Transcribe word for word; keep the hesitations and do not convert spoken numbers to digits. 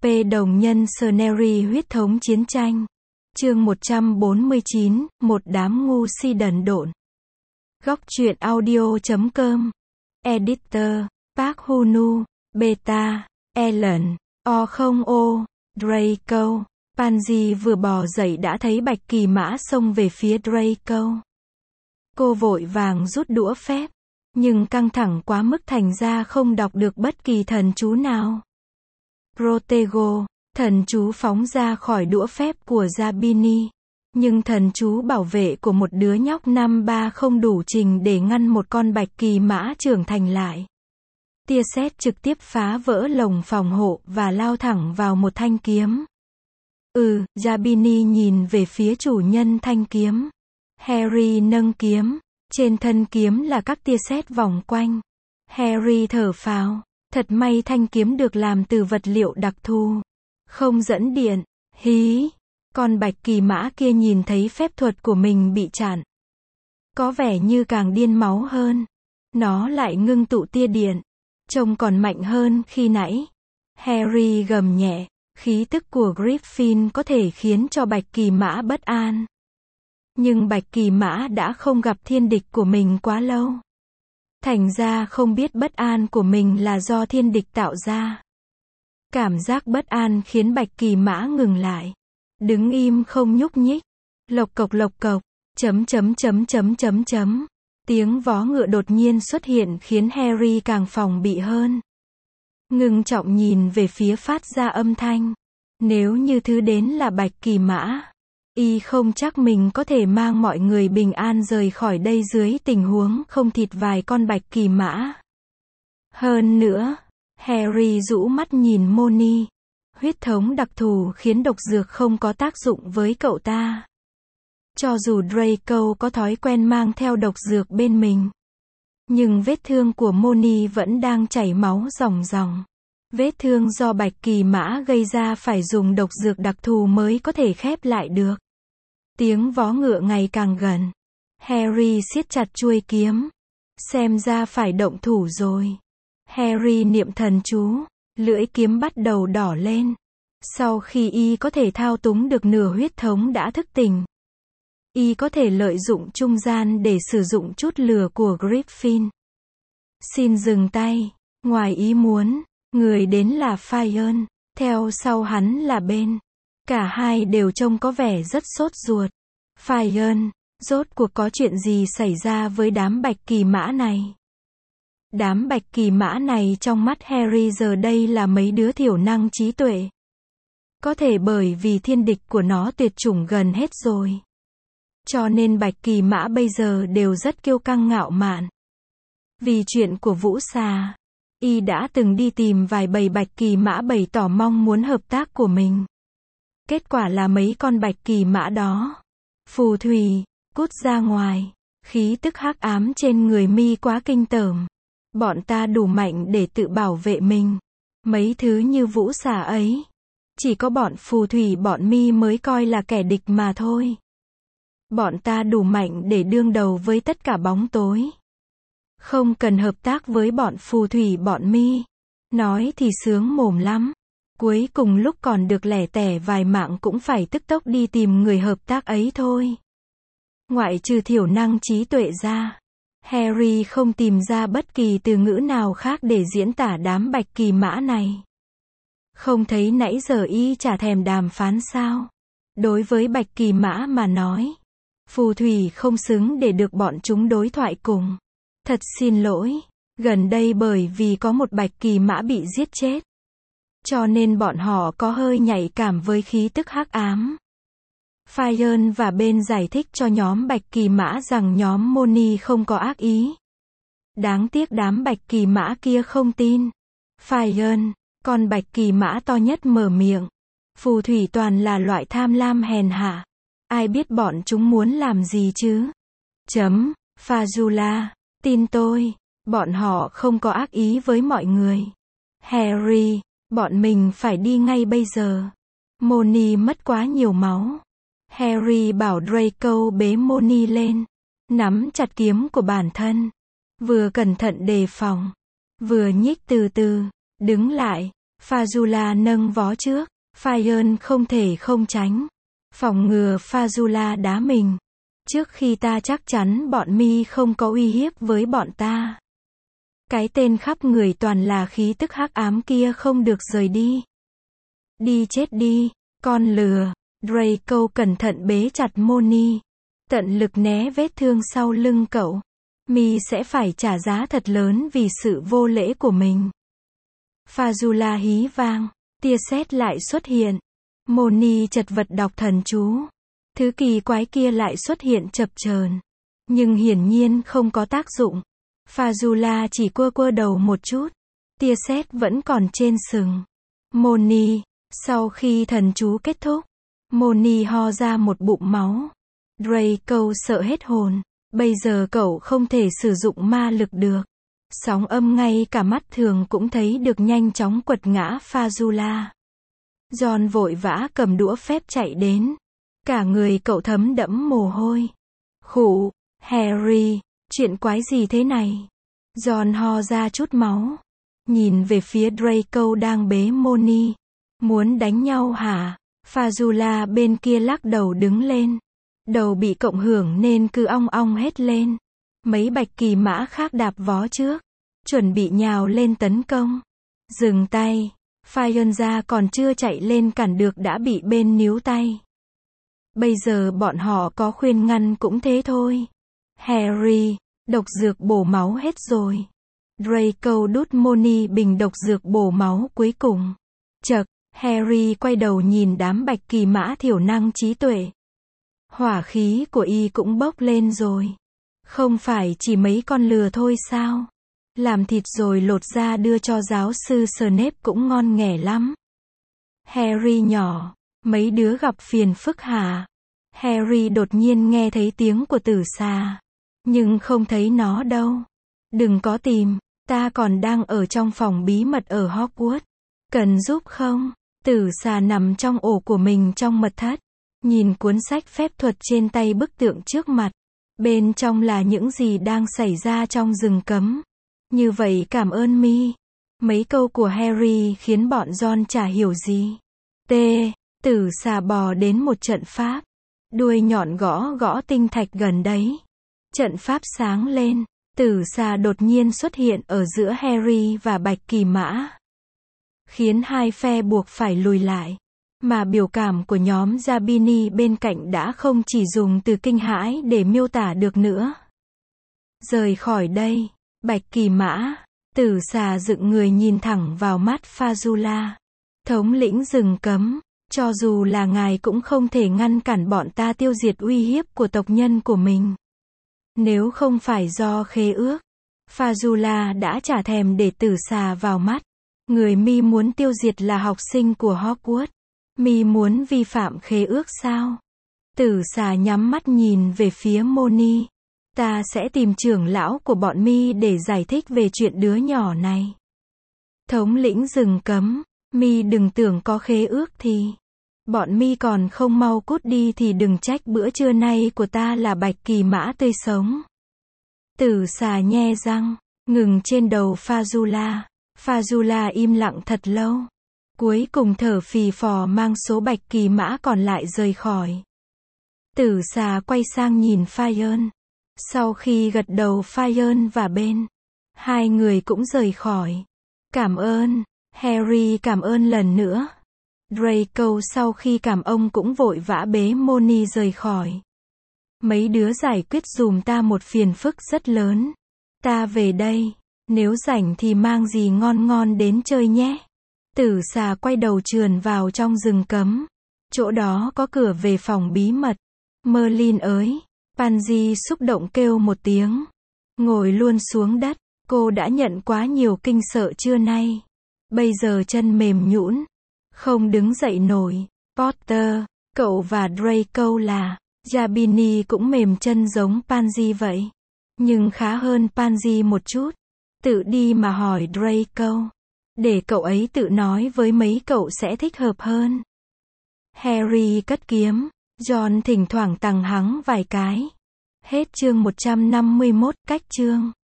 P đồng nhân Scenery huyết thống chiến tranh. Chương một trăm bốn mươi chín, một đám ngu si đần độn. Góc truyện audio chấm com. Editor, Park Hunu, Beta, Ellen, O không O, Draco. Pansy vừa bò dậy đã thấy Bạch Kỳ Mã xông về phía Draco. Cô vội vàng rút đũa phép, nhưng căng thẳng quá mức thành ra không đọc được bất kỳ thần chú nào. Protego, thần chú phóng ra khỏi đũa phép của Zabini, nhưng thần chú bảo vệ của một đứa nhóc năm ba không đủ trình để ngăn một con Bạch Kỳ Mã trưởng thành lại. Tia sét trực tiếp phá vỡ lồng phòng hộ và lao thẳng vào một thanh kiếm. Ừ, Zabini nhìn về phía chủ nhân thanh kiếm. Harry nâng kiếm, trên thân kiếm là các tia sét vòng quanh. Harry thở phào, thật may thanh kiếm được làm từ vật liệu đặc thù, không dẫn điện. Hí, con Bạch Kỳ Mã kia nhìn thấy phép thuật của mình bị chặn, có vẻ như càng điên máu hơn. Nó lại ngưng tụ tia điện, trông còn mạnh hơn khi nãy. Harry gầm nhẹ, khí tức của Griffin có thể khiến cho Bạch Kỳ Mã bất an. Nhưng Bạch Kỳ Mã đã không gặp thiên địch của mình quá lâu, thành ra không biết bất an của mình là do thiên địch tạo ra. Cảm giác bất an khiến Bạch Kỳ Mã ngừng lại, đứng im không nhúc nhích. Lộc cộc lộc cộc, chấm chấm chấm chấm chấm chấm. Tiếng vó ngựa đột nhiên xuất hiện khiến Harry càng phòng bị hơn. Ngưng trọng nhìn về phía phát ra âm thanh. Nếu như thứ đến là Bạch Kỳ Mã, y không chắc mình có thể mang mọi người bình an rời khỏi đây dưới tình huống không thịt vài con Bạch Kỳ Mã. Hơn nữa, Harry rũ mắt nhìn Moni. Huyết thống đặc thù khiến độc dược không có tác dụng với cậu ta. Cho dù Draco có thói quen mang theo độc dược bên mình, nhưng vết thương của Moni vẫn đang chảy máu ròng ròng. Vết thương do Bạch Kỳ Mã gây ra phải dùng độc dược đặc thù mới có thể khép lại được. Tiếng vó ngựa ngày càng gần. Harry siết chặt chuôi kiếm. Xem ra phải động thủ rồi. Harry niệm thần chú, lưỡi kiếm bắt đầu đỏ lên. Sau khi y có thể thao túng được nửa huyết thống đã thức tỉnh, y có thể lợi dụng trung gian để sử dụng chút lửa của Griffin. Xin dừng tay. Ngoài ý muốn, người đến là Fion, theo sau hắn là Ben. Cả hai đều trông có vẻ rất sốt ruột. Fion, rốt cuộc có chuyện gì xảy ra với đám Bạch Kỳ Mã này? Đám Bạch Kỳ Mã này trong mắt Harry giờ đây là mấy đứa thiểu năng trí tuệ. Có thể bởi vì thiên địch của nó tuyệt chủng gần hết rồi, cho nên Bạch Kỳ Mã bây giờ đều rất kiêu căng ngạo mạn. Vì chuyện của Vũ Xà, y đã từng đi tìm vài bầy Bạch Kỳ Mã bày tỏ mong muốn hợp tác của mình. Kết quả là mấy con Bạch Kỳ Mã đó, phù thủy, cút ra ngoài. Khí tức hắc ám trên người mi quá kinh tởm. Bọn ta đủ mạnh để tự bảo vệ mình. Mấy thứ như Vũ Xà ấy, chỉ có bọn phù thủy bọn mi mới coi là kẻ địch mà thôi. Bọn ta đủ mạnh để đương đầu với tất cả bóng tối, không cần hợp tác với bọn phù thủy bọn mi. Nói thì sướng mồm lắm, cuối cùng lúc còn được lẻ tẻ vài mạng cũng phải tức tốc đi tìm người hợp tác ấy thôi. Ngoại trừ thiểu năng trí tuệ ra, Harry không tìm ra bất kỳ từ ngữ nào khác để diễn tả đám Bạch Kỳ Mã này. Không thấy nãy giờ y chả thèm đàm phán sao? Đối với Bạch Kỳ Mã mà nói, phù thủy không xứng để được bọn chúng đối thoại cùng. Thật xin lỗi, gần đây bởi vì có một Bạch Kỳ Mã bị giết chết, cho nên bọn họ có hơi nhạy cảm với khí tức hắc ám. Fion và Ben giải thích cho nhóm Bạch Kỳ Mã rằng nhóm Moni không có ác ý. Đáng tiếc đám Bạch Kỳ Mã kia không tin. Fion, con Bạch Kỳ Mã to nhất mở miệng. Phù thủy toàn là loại tham lam hèn hạ. Ai biết bọn chúng muốn làm gì chứ? Chấm, Fazula, tin tôi, bọn họ không có ác ý với mọi người. Harry, bọn mình phải đi ngay bây giờ. Moni mất quá nhiều máu. Harry bảo Draco bế Moni lên, nắm chặt kiếm của bản thân, vừa cẩn thận đề phòng, vừa nhích từ từ, đứng lại. Fazula nâng vó trước. Fire không thể không tránh. Phòng ngừa Fazula đá mình. Trước khi ta chắc chắn bọn mi không có uy hiếp với bọn ta. Cái tên khắp người toàn là khí tức hắc ám kia không được rời đi. Đi chết đi, con lừa. Draco cẩn thận bế chặt Moni. Tận lực né vết thương sau lưng cậu. Mi sẽ phải trả giá thật lớn vì sự vô lễ của mình. Fazula hí vang. Tia sét lại xuất hiện. Moni chật vật đọc thần chú. Thứ kỳ quái kia lại xuất hiện chập chờn. Nhưng hiển nhiên không có tác dụng. Fazula chỉ quơ quơ đầu một chút. Tia sét vẫn còn trên sừng. Moni. Sau khi thần chú kết thúc, Moni ho ra một bụng máu. Draco sợ hết hồn. Bây giờ cậu không thể sử dụng ma lực được. Sóng âm ngay cả mắt thường cũng thấy được nhanh chóng quật ngã Fazula. John vội vã cầm đũa phép chạy đến. Cả người cậu thấm đẫm mồ hôi. Khụ, Harry, chuyện quái gì thế này? John ho ra chút máu. Nhìn về phía Draco đang bế Moni. Muốn đánh nhau hả? Fazula bên kia lắc đầu đứng lên. Đầu bị cộng hưởng nên cứ ong ong hết lên. Mấy bạch kỳ mã khác đạp vó trước. Chuẩn bị nhào lên tấn công. Dừng tay. Fire còn chưa chạy lên cản được đã bị bên níu tay. Bây giờ bọn họ có khuyên ngăn cũng thế thôi. Harry, độc dược bổ máu hết rồi. Draco đút Moni bình độc dược bổ máu cuối cùng. Chậc, Harry quay đầu nhìn đám bạch kỳ mã thiểu năng trí tuệ. Hỏa khí của y cũng bốc lên rồi. Không phải chỉ mấy con lừa thôi sao? Làm thịt rồi lột ra đưa cho giáo sư Snape cũng ngon nghẻ lắm. Harry nhỏ, mấy đứa gặp phiền phức hả? Harry đột nhiên nghe thấy tiếng của tử xà. Nhưng không thấy nó đâu. Đừng có tìm, ta còn đang ở trong phòng bí mật ở Hogwarts. Cần giúp không? Tử xà nằm trong ổ của mình trong mật thất. Nhìn cuốn sách phép thuật trên tay bức tượng trước mặt. Bên trong là những gì đang xảy ra trong rừng cấm. Như vậy cảm ơn mi. Mấy câu của Harry khiến bọn John chả hiểu gì. T. Tử xà bò đến một trận pháp. Đuôi nhọn gõ gõ tinh thạch gần đấy. Trận pháp sáng lên. Tử xà đột nhiên xuất hiện ở giữa Harry và bạch kỳ mã. Khiến hai phe buộc phải lùi lại. Mà biểu cảm của nhóm Zabini bên cạnh đã không chỉ dùng từ kinh hãi để miêu tả được nữa. Rời khỏi đây. Bạch kỳ mã. Tử xà dựng người nhìn thẳng vào mắt Fazula. Thống lĩnh rừng cấm. Cho dù là ngài cũng không thể ngăn cản bọn ta tiêu diệt uy hiếp của tộc nhân của mình. Nếu không phải do khế ước, Fazula đã chả thèm để tử xà vào mắt. Người mi muốn tiêu diệt là học sinh của Hogwarts. Mi muốn vi phạm khế ước sao? Tử xà nhắm mắt nhìn về phía Moni. Ta sẽ tìm trưởng lão của bọn mi để giải thích về chuyện đứa nhỏ này. Thống lĩnh rừng cấm, mi đừng tưởng có khế ước thì. Bọn mi còn không mau cút đi thì đừng trách bữa trưa nay của ta là bạch kỳ mã tươi sống. Tử xà nhe răng, ngừng trên đầu Fazula. Fazula im lặng thật lâu. Cuối cùng thở phì phò mang số bạch kỳ mã còn lại rời khỏi. Tử xà quay sang nhìn Fire. Sau khi gật đầu Fire và Ben, hai người cũng rời khỏi. Cảm ơn, Harry cảm ơn lần nữa. Draco sau khi cảm ông cũng vội vã bế Moni rời khỏi. Mấy đứa giải quyết dùm ta một phiền phức rất lớn. Ta về đây, nếu rảnh thì mang gì ngon ngon đến chơi nhé. Tử xà quay đầu trườn vào trong rừng cấm. Chỗ đó có cửa về phòng bí mật. Merlin ơi! Pansy xúc động kêu một tiếng. Ngồi luôn xuống đất. Cô đã nhận quá nhiều kinh sợ trưa nay. Bây giờ chân mềm nhũn, không đứng dậy nổi. Potter, cậu và Draco là Zabini cũng mềm chân giống Pansy vậy. Nhưng khá hơn Pansy một chút. Tự đi mà hỏi Draco. Để cậu ấy tự nói với mấy cậu sẽ thích hợp hơn. Harry cất kiếm. John thỉnh thoảng tằng hắng vài cái. Hết chương một trăm năm mươi mốt, cách chương.